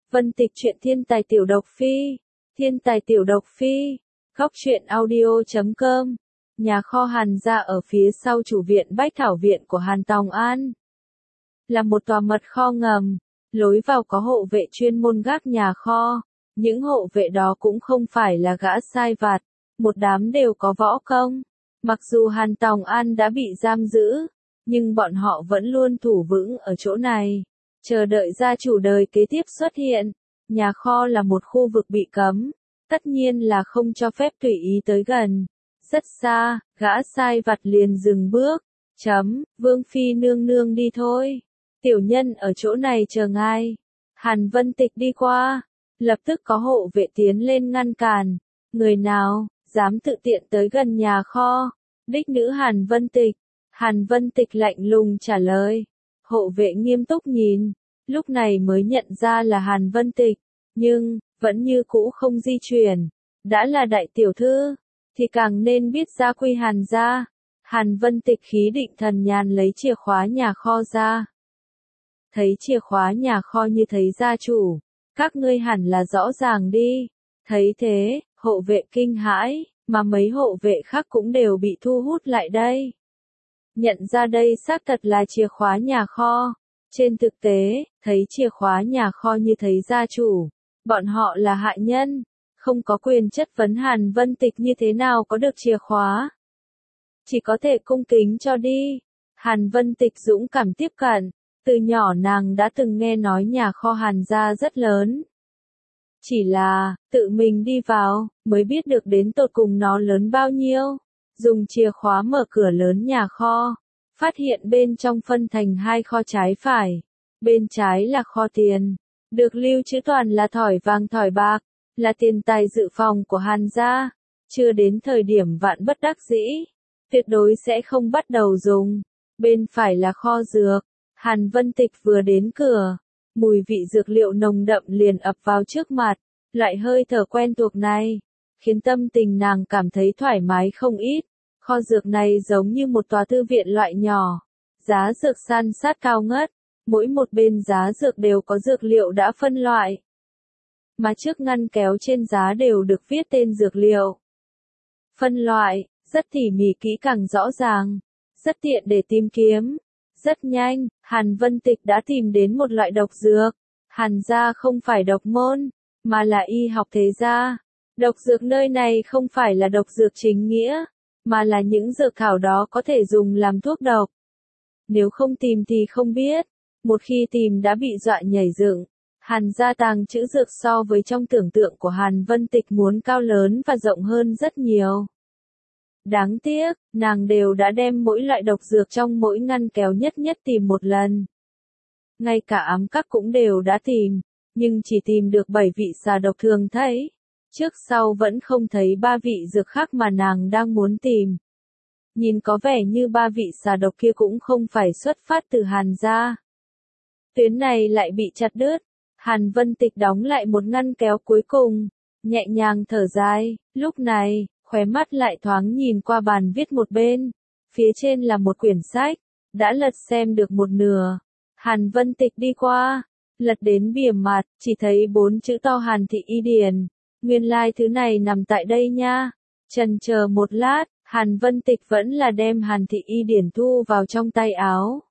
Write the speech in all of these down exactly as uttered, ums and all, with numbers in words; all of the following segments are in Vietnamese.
Vân Tịch truyện thiên tài tiểu độc phi, thiên tài tiểu độc phi, góc truyện audio chấm com. Nhà kho Hàn gia ở phía sau chủ viện Bách Thảo viện của Hàn Tòng An. Là một tòa mật kho ngầm, lối vào có hộ vệ chuyên môn gác nhà kho. Những hộ vệ đó cũng không phải là gã sai vặt, một đám đều có võ công. Mặc dù Hàn Tòng An đã bị giam giữ, nhưng bọn họ vẫn luôn thủ vững ở chỗ này, chờ đợi gia chủ đời kế tiếp xuất hiện. Nhà kho là một khu vực bị cấm, tất nhiên là không cho phép tùy ý tới gần. Rất xa, gã sai vặt liền dừng bước, chấm, Vương Phi nương nương đi thôi. Tiểu nhân ở chỗ này chờ ngài. Hàn Vân Tịch đi qua, lập tức có hộ vệ tiến lên ngăn cản. Người nào, dám tự tiện tới gần nhà kho? Đích nữ Hàn Vân Tịch. Hàn Vân Tịch lạnh lùng trả lời. Hộ vệ nghiêm túc nhìn, lúc này mới nhận ra là Hàn Vân Tịch, nhưng, vẫn như cũ không di chuyển. Đã là đại tiểu thư, thì càng nên biết gia quy Hàn gia. Hàn Vân Tịch khí định thần nhàn lấy chìa khóa nhà kho ra. Thấy chìa khóa nhà kho như thấy gia chủ, các ngươi hẳn là rõ ràng đi. Thấy thế, hộ vệ kinh hãi, mà mấy hộ vệ khác cũng đều bị thu hút lại đây. Nhận ra đây xác thật là chìa khóa nhà kho. Trên thực tế, thấy chìa khóa nhà kho như thấy gia chủ, bọn họ là hạ nhân, không có quyền chất vấn Hàn Vân Tịch như thế nào có được chìa khóa. Chỉ có thể cung kính cho đi. Hàn Vân Tịch dũng cảm tiếp cận, từ nhỏ nàng đã từng nghe nói nhà kho Hàn gia rất lớn. Chỉ là, tự mình đi vào, mới biết được đến tột cùng nó lớn bao nhiêu. Dùng chìa khóa mở cửa lớn nhà kho, phát hiện bên trong phân thành hai kho trái phải. Bên trái là kho tiền, được lưu trữ toàn là thỏi vàng thỏi bạc, là tiền tài dự phòng của Hàn gia. Chưa đến thời điểm vạn bất đắc dĩ, tuyệt đối sẽ không bắt đầu dùng. Bên phải là kho dược. Hàn Vân Tịch vừa đến cửa, mùi vị dược liệu nồng đậm liền ập vào trước mặt. Loại hơi thở quen thuộc này, khiến tâm tình nàng cảm thấy thoải mái không ít. Kho dược này giống như một tòa thư viện loại nhỏ. Giá dược san sát cao ngất, mỗi một bên giá dược đều có dược liệu đã phân loại. Mà trước ngăn kéo trên giá đều được viết tên dược liệu. Phân loại, rất tỉ mỉ kỹ càng rõ ràng, rất tiện để tìm kiếm. Rất nhanh, Hàn Vân Tịch đã tìm đến một loại độc dược. Hàn gia không phải độc môn, mà là y học thế gia. Độc dược nơi này không phải là độc dược chính nghĩa, mà là những dược thảo đó có thể dùng làm thuốc độc. Nếu không tìm thì không biết, một khi tìm đã bị dọa nhảy dựng. Hàn gia tàng trữ dược so với trong tưởng tượng của Hàn Vân Tịch muốn cao lớn và rộng hơn rất nhiều. Đáng tiếc, nàng đều đã đem mỗi loại độc dược trong mỗi ngăn kéo nhất nhất tìm một lần. Ngay cả ám các cũng đều đã tìm, nhưng chỉ tìm được bảy vị xà độc thường thấy. Trước sau vẫn không thấy ba vị dược khác mà nàng đang muốn tìm. Nhìn có vẻ như ba vị xà độc kia cũng không phải xuất phát từ Hàn gia. Tuyến này lại bị chặt đứt. Hàn Vân Tịch đóng lại một ngăn kéo cuối cùng, nhẹ nhàng thở dài. Lúc này, khóe mắt lại thoáng nhìn qua bàn viết một bên. Phía trên là một quyển sách, đã lật xem được một nửa. Hàn Vân Tịch đi qua, lật đến bìa mặt, chỉ thấy bốn chữ to Hàn Thị Y Điển. Nguyên lai like thứ này nằm tại đây nha. Chần chờ một lát, Hàn Vân Tịch vẫn là đem Hàn Thị Y Điển thu vào trong tay áo.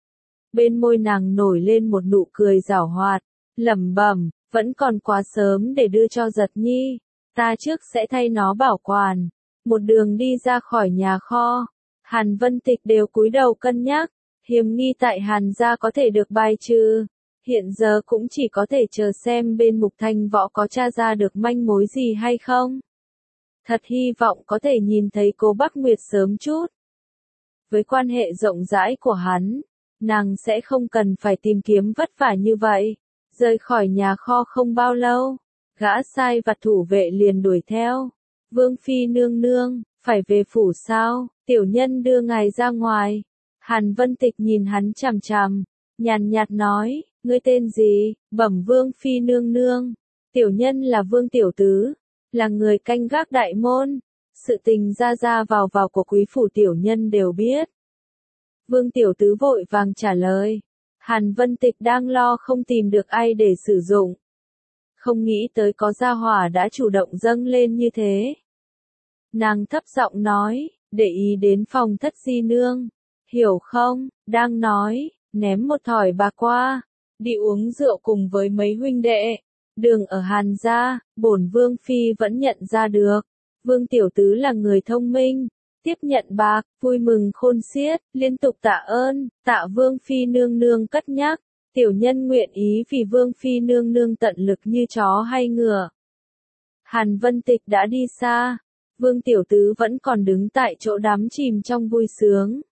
Bên môi nàng nổi lên một nụ cười giảo hoạt, lẩm bẩm, vẫn còn quá sớm để đưa cho Giật Nhi. Ta trước sẽ thay nó bảo quản. Một đường đi ra khỏi nhà kho, Hàn Vân Tịch đều cúi đầu cân nhắc. Hiểm nghi tại Hàn gia có thể được bài trừ. Hiện giờ cũng chỉ có thể chờ xem bên Mục Thanh Võ có tra ra được manh mối gì hay không. Thật hy vọng có thể nhìn thấy cô Bắc Nguyệt sớm chút. Với quan hệ rộng rãi của hắn, nàng sẽ không cần phải tìm kiếm vất vả như vậy. Rời khỏi nhà kho không bao lâu, gã sai vặt thủ vệ liền đuổi theo. Vương Phi nương nương, phải về phủ sao? Tiểu nhân đưa ngài ra ngoài. Hàn Vân Tịch nhìn hắn chằm chằm, nhàn nhạt nói, ngươi tên gì? Bẩm Vương Phi nương nương. Tiểu nhân là Vương Tiểu Tứ, là người canh gác đại môn. Sự tình ra ra vào vào của quý phủ tiểu nhân đều biết. Vương Tiểu Tứ vội vàng trả lời. Hàn Vân Tịch đang lo không tìm được ai để sử dụng. Không nghĩ tới có gia hỏa đã chủ động dâng lên như thế. Nàng thấp giọng nói, để ý đến phòng thất di nương. Hiểu không, đang nói, ném một thỏi bạc qua. Đi uống rượu cùng với mấy huynh đệ. Đường ở Hàn gia, bổn vương phi vẫn nhận ra được. Vương tiểu tứ là người thông minh. Tiếp nhận bạc, vui mừng khôn xiết, liên tục tạ ơn, tạ vương phi nương nương cất nhắc. Tiểu nhân nguyện ý vì vương phi nương nương tận lực như chó hay ngựa. Hàn Vân Tịch đã đi xa. Vương tiểu tứ vẫn còn đứng tại chỗ đắm chìm trong vui sướng.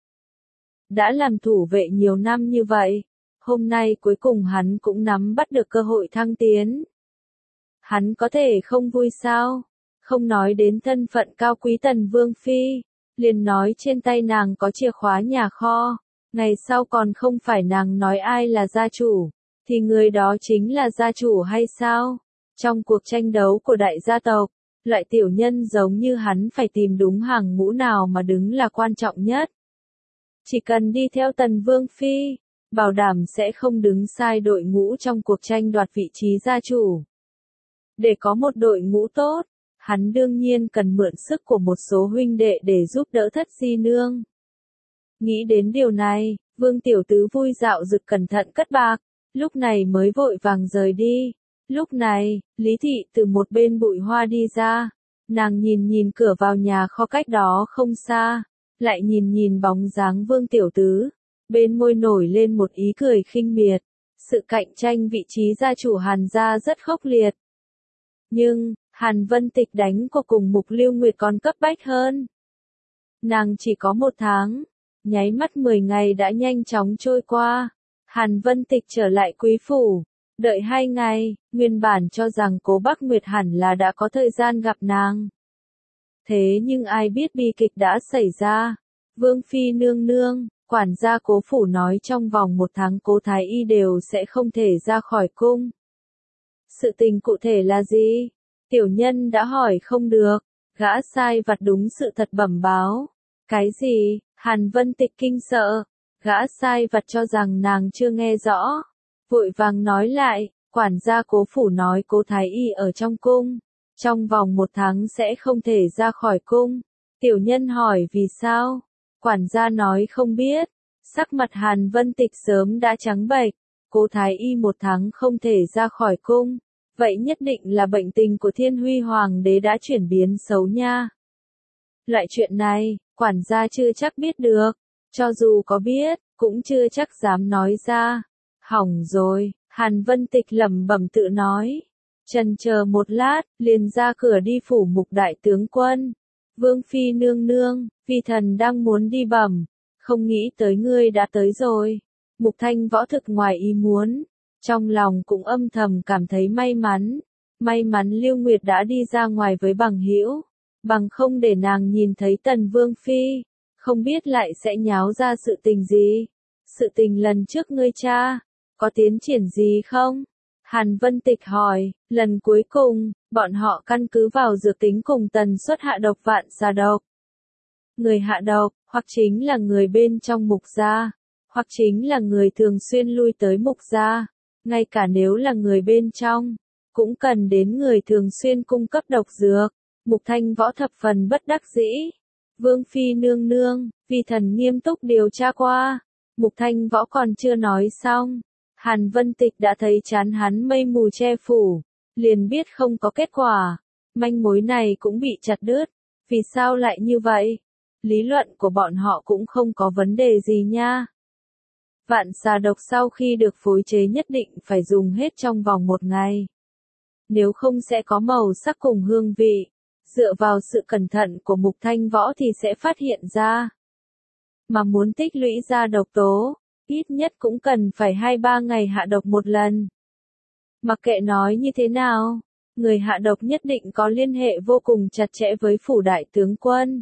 Đã làm thủ vệ nhiều năm như vậy. Hôm nay cuối cùng hắn cũng nắm bắt được cơ hội thăng tiến. Hắn có thể không vui sao? Không nói đến thân phận cao quý Tần Vương Phi. Liền nói trên tay nàng có chìa khóa nhà kho. Ngày sau còn không phải nàng nói ai là gia chủ. Thì người đó chính là gia chủ hay sao? Trong cuộc tranh đấu của đại gia tộc. Loại tiểu nhân giống như hắn phải tìm đúng hàng ngũ nào mà đứng là quan trọng nhất. Chỉ cần đi theo Tần Vương Phi. Bảo đảm sẽ không đứng sai đội ngũ trong cuộc tranh đoạt vị trí gia chủ. Để có một đội ngũ tốt, hắn đương nhiên cần mượn sức của một số huynh đệ để giúp đỡ thất di nương. Nghĩ đến điều này, Vương tiểu tứ vui dạo dực cẩn thận cất bạc, lúc này mới vội vàng rời đi. Lúc này, Lý Thị từ một bên bụi hoa đi ra, nàng nhìn nhìn cửa vào nhà kho cách đó không xa, lại nhìn nhìn bóng dáng Vương tiểu tứ. Bên môi nổi lên một ý cười khinh miệt. Sự cạnh tranh vị trí gia chủ Hàn gia rất khốc liệt. Nhưng, Hàn Vân Tịch đánh cuộc cùng Mục Lưu Nguyệt còn cấp bách hơn. Nàng chỉ có một tháng, nháy mắt mười ngày đã nhanh chóng trôi qua. Hàn Vân Tịch trở lại quý phủ. Đợi hai ngày, nguyên bản cho rằng Cố Bắc Nguyệt hẳn là đã có thời gian gặp nàng. Thế nhưng ai biết bi kịch đã xảy ra. Vương Phi nương nương. Quản gia Cố phủ nói trong vòng một tháng Cố Thái Y đều sẽ không thể ra khỏi cung. Sự tình cụ thể là gì? Tiểu nhân đã hỏi không được. Gã sai vặt đúng sự thật bẩm báo. Cái gì? Hàn Vân Tịch kinh sợ. Gã sai vặt cho rằng nàng chưa nghe rõ. Vội vàng nói lại, quản gia Cố phủ nói Cố Thái Y ở trong cung. Trong vòng một tháng sẽ không thể ra khỏi cung. Tiểu nhân hỏi vì sao? Quản gia nói không biết. Sắc mặt Hàn Vân Tịch sớm đã trắng bệch. Cố Thái Y một tháng không thể ra khỏi cung. Vậy nhất định là bệnh tình của Thiên Huy Hoàng đế đã chuyển biến xấu nha. Loại chuyện này, quản gia chưa chắc biết được. Cho dù có biết, cũng chưa chắc dám nói ra. Hỏng rồi, Hàn Vân Tịch lẩm bẩm tự nói. Chần chờ một lát, liền ra cửa đi phủ Mục đại tướng quân. Vương Phi nương nương, phi thần đang muốn đi bẩm, không nghĩ tới ngươi đã tới rồi. Mục Thanh Võ thực ngoài ý muốn, trong lòng cũng âm thầm cảm thấy may mắn. May mắn Lưu Nguyệt đã đi ra ngoài với bằng hữu, bằng không để nàng nhìn thấy Tần Vương Phi, không biết lại sẽ nháo ra sự tình gì. Sự tình lần trước ngươi cha, có tiến triển gì không? Hàn Vân Tịch hỏi, lần cuối cùng, bọn họ căn cứ vào dược tính cùng tần suất hạ độc vạn xà độc. Người hạ độc, hoặc chính là người bên trong Mục gia, hoặc chính là người thường xuyên lui tới Mục gia. Ngay cả nếu là người bên trong, cũng cần đến người thường xuyên cung cấp độc dược. Mục Thanh Võ thập phần bất đắc dĩ. Vương Phi nương nương, phi thần nghiêm túc điều tra qua. Mục Thanh Võ còn chưa nói xong. Hàn Vân Tịch đã thấy chán hắn mây mù che phủ, liền biết không có kết quả. Manh mối này cũng bị chặt đứt. Vì sao lại như vậy? Lý luận của bọn họ cũng không có vấn đề gì nha. Vạn xà độc sau khi được phối chế nhất định phải dùng hết trong vòng một ngày. Nếu không sẽ có màu sắc cùng hương vị. Dựa vào sự cẩn thận của Mục Thanh Võ thì sẽ phát hiện ra. Mà muốn tích lũy ra độc tố, ít nhất cũng cần phải hai ba ngày hạ độc một lần. Mặc kệ nói như thế nào, người hạ độc nhất định có liên hệ vô cùng chặt chẽ với phủ đại tướng quân.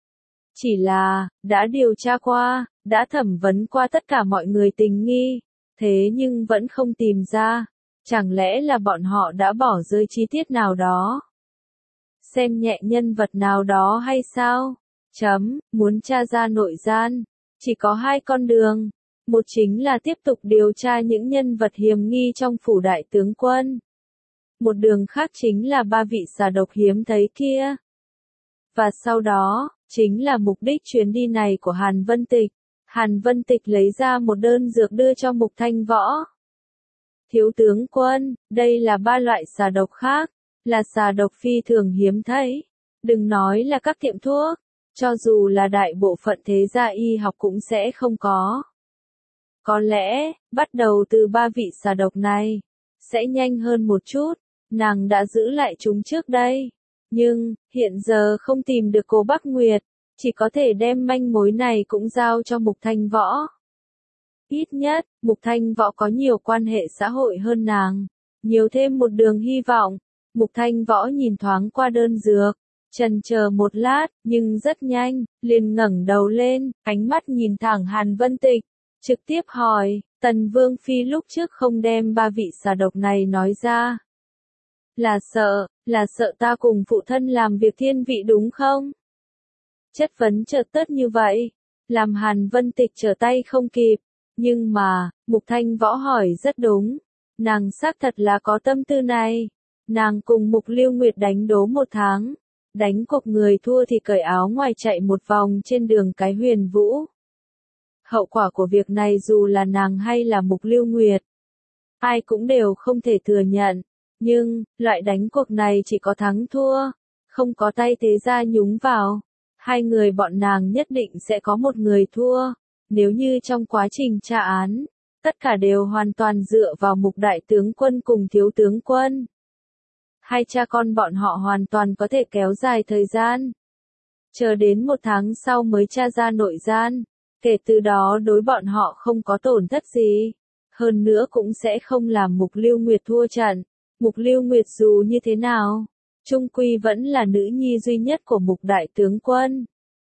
Chỉ là, đã điều tra qua, đã thẩm vấn qua tất cả mọi người tình nghi, thế nhưng vẫn không tìm ra. Chẳng lẽ là bọn họ đã bỏ rơi chi tiết nào đó? Xem nhẹ nhân vật nào đó hay sao? Chấm, muốn tra ra nội gian, chỉ có hai con đường. Một chính là tiếp tục điều tra những nhân vật hiểm nghi trong phủ đại tướng quân. một đường khác chính là ba vị xà độc hiếm thấy kia. Và sau đó, chính là mục đích chuyến đi này của Hàn Vân Tịch. Hàn Vân Tịch lấy ra một đơn dược đưa cho Mục Thanh Võ. Thiếu tướng quân, đây là ba loại xà độc khác, là xà độc phi thường hiếm thấy. Đừng nói là các tiệm thuốc, cho dù là đại bộ phận thế gia y học cũng sẽ không có. Có lẽ, bắt đầu từ ba vị xà độc này, sẽ nhanh hơn một chút, nàng đã giữ lại chúng trước đây. Nhưng, hiện giờ không tìm được Cố Bắc Nguyệt, chỉ có thể đem manh mối này cũng giao cho Mục Thanh Võ. Ít nhất, Mục Thanh Võ có nhiều quan hệ xã hội hơn nàng, nhiều thêm một đường hy vọng. Mục Thanh Võ nhìn thoáng qua đơn dược, chần chờ một lát, nhưng rất nhanh, liền ngẩng đầu lên, ánh mắt nhìn thẳng Hàn Vân Tịch, trực tiếp hỏi, Tần Vương Phi lúc trước không đem ba vị xà độc này nói ra. Là sợ, là sợ ta cùng phụ thân làm việc thiên vị đúng không? Chất vấn chợt tất như vậy, làm Hàn Vân Tịch trở tay không kịp, nhưng mà, Mục Thanh Võ hỏi rất đúng, nàng xác thật là có tâm tư này, nàng cùng Mục Lưu Nguyệt đánh đố một tháng, đánh cuộc người thua thì cởi áo ngoài chạy một vòng trên đường cái Huyền Vũ. Hậu quả của việc này dù là nàng hay là Mục Lưu Nguyệt, ai cũng đều không thể thừa nhận, nhưng, loại đánh cuộc này chỉ có thắng thua, không có tay thế gia nhúng vào. Hai người bọn nàng nhất định sẽ có một người thua, nếu như trong quá trình tra án, tất cả đều hoàn toàn dựa vào Mục đại tướng quân cùng thiếu tướng quân. Hai cha con bọn họ hoàn toàn có thể kéo dài thời gian. Chờ đến một tháng sau mới tra ra nội gian, kể từ đó đối bọn họ không có tổn thất gì. Hơn nữa cũng sẽ không làm Mục Lưu Nguyệt thua trận. Mục Lưu Nguyệt dù như thế nào, chung quy vẫn là nữ nhi duy nhất của Mục đại tướng quân.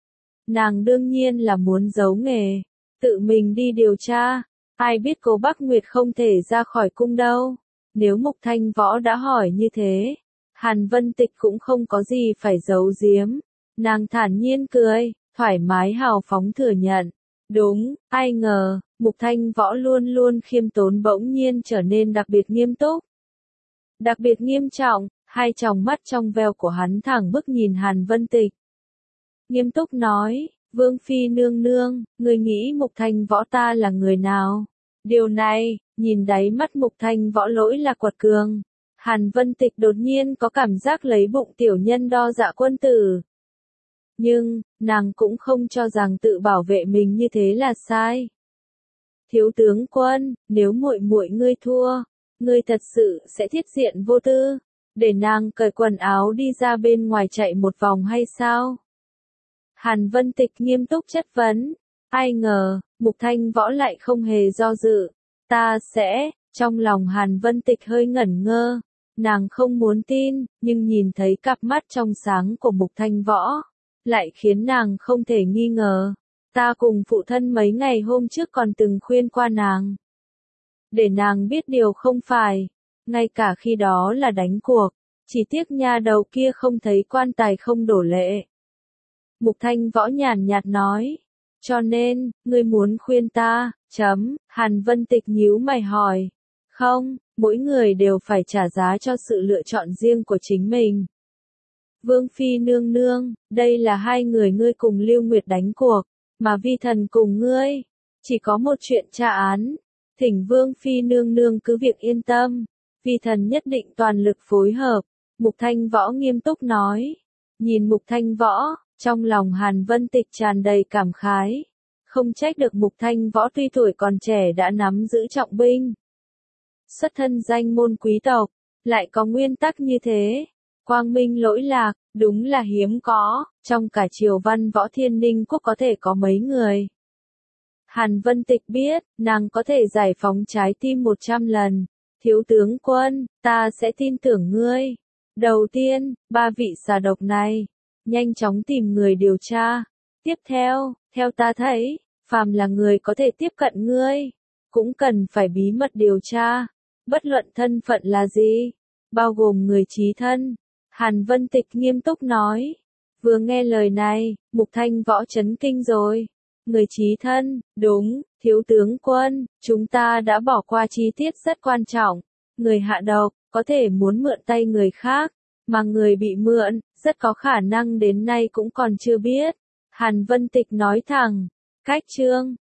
Nàng đương nhiên là muốn giấu nghề, tự mình đi điều tra, ai biết Cố Bắc Nguyệt không thể ra khỏi cung đâu. Nếu Mục Thanh Võ đã hỏi như thế, Hàn Vân Tịch cũng không có gì phải giấu giếm. Nàng thản nhiên cười, thoải mái hào phóng thừa nhận. Đúng, ai ngờ, Mục Thanh Võ luôn luôn khiêm tốn bỗng nhiên trở nên đặc biệt nghiêm túc. Đặc biệt nghiêm trọng, hai tròng mắt trong veo của hắn thẳng bức nhìn Hàn Vân Tịch. Nghiêm túc nói, Vương Phi nương nương, người nghĩ Mục Thanh Võ ta là người nào? Điều này, nhìn đáy mắt Mục Thanh Võ lỗi là quật cường. Hàn Vân Tịch đột nhiên có cảm giác lấy bụng tiểu nhân đo dạ quân tử. Nhưng, nàng cũng không cho rằng tự bảo vệ mình như thế là sai. Thiếu tướng quân, nếu muội muội ngươi thua, ngươi thật sự sẽ thiết diện vô tư, để nàng cởi quần áo đi ra bên ngoài chạy một vòng hay sao? Hàn Vân Tịch nghiêm túc chất vấn, ai ngờ, Mục Thanh Võ lại không hề do dự, ta sẽ, trong lòng Hàn Vân Tịch hơi ngẩn ngơ, nàng không muốn tin, nhưng nhìn thấy cặp mắt trong sáng của Mục Thanh Võ, lại khiến nàng không thể nghi ngờ, ta cùng phụ thân mấy ngày hôm trước còn từng khuyên qua nàng. Để nàng biết điều không phải, ngay cả khi đó là đánh cuộc, chỉ tiếc nha đầu kia không thấy quan tài không đổ lệ. Mục Thanh Võ nhàn nhạt nói, cho nên, ngươi muốn khuyên ta, chấm, Hàn Vân Tịch nhíu mày hỏi, không, mỗi người đều phải trả giá cho sự lựa chọn riêng của chính mình. Vương Phi nương nương, đây là hai người ngươi cùng Lưu Nguyệt đánh cuộc, mà vi thần cùng ngươi, chỉ có một chuyện tra án. Thỉnh Vương Phi nương nương cứ việc yên tâm, vi thần nhất định toàn lực phối hợp. Mục Thanh Võ nghiêm túc nói. Nhìn Mục Thanh Võ, trong lòng Hàn Vân Tịch tràn đầy cảm khái. Không trách được Mục Thanh Võ tuy tuổi còn trẻ đã nắm giữ trọng binh. Xuất thân danh môn quý tộc, lại có nguyên tắc như thế. Quang minh lỗi lạc, đúng là hiếm có, trong cả triều văn võ Thiên Ninh quốc có thể có mấy người. Hàn Vân Tịch biết, nàng có thể giải phóng trái tim một trăm lần. Thiếu tướng quân, ta sẽ tin tưởng ngươi. Đầu tiên, ba vị xà độc này, nhanh chóng tìm người điều tra. Tiếp theo, theo ta thấy, phàm là người có thể tiếp cận ngươi, cũng cần phải bí mật điều tra. Bất luận thân phận là gì, bao gồm người chí thân. Hàn Vân Tịch nghiêm túc nói. Vừa nghe lời này, Mục Thanh Võ chấn kinh rồi. Người chí thân, đúng, thiếu tướng quân, chúng ta đã bỏ qua chi tiết rất quan trọng. Người hạ độc, có thể muốn mượn tay người khác, mà người bị mượn, rất có khả năng đến nay cũng còn chưa biết. Hàn Vân Tịch nói thẳng, cách chương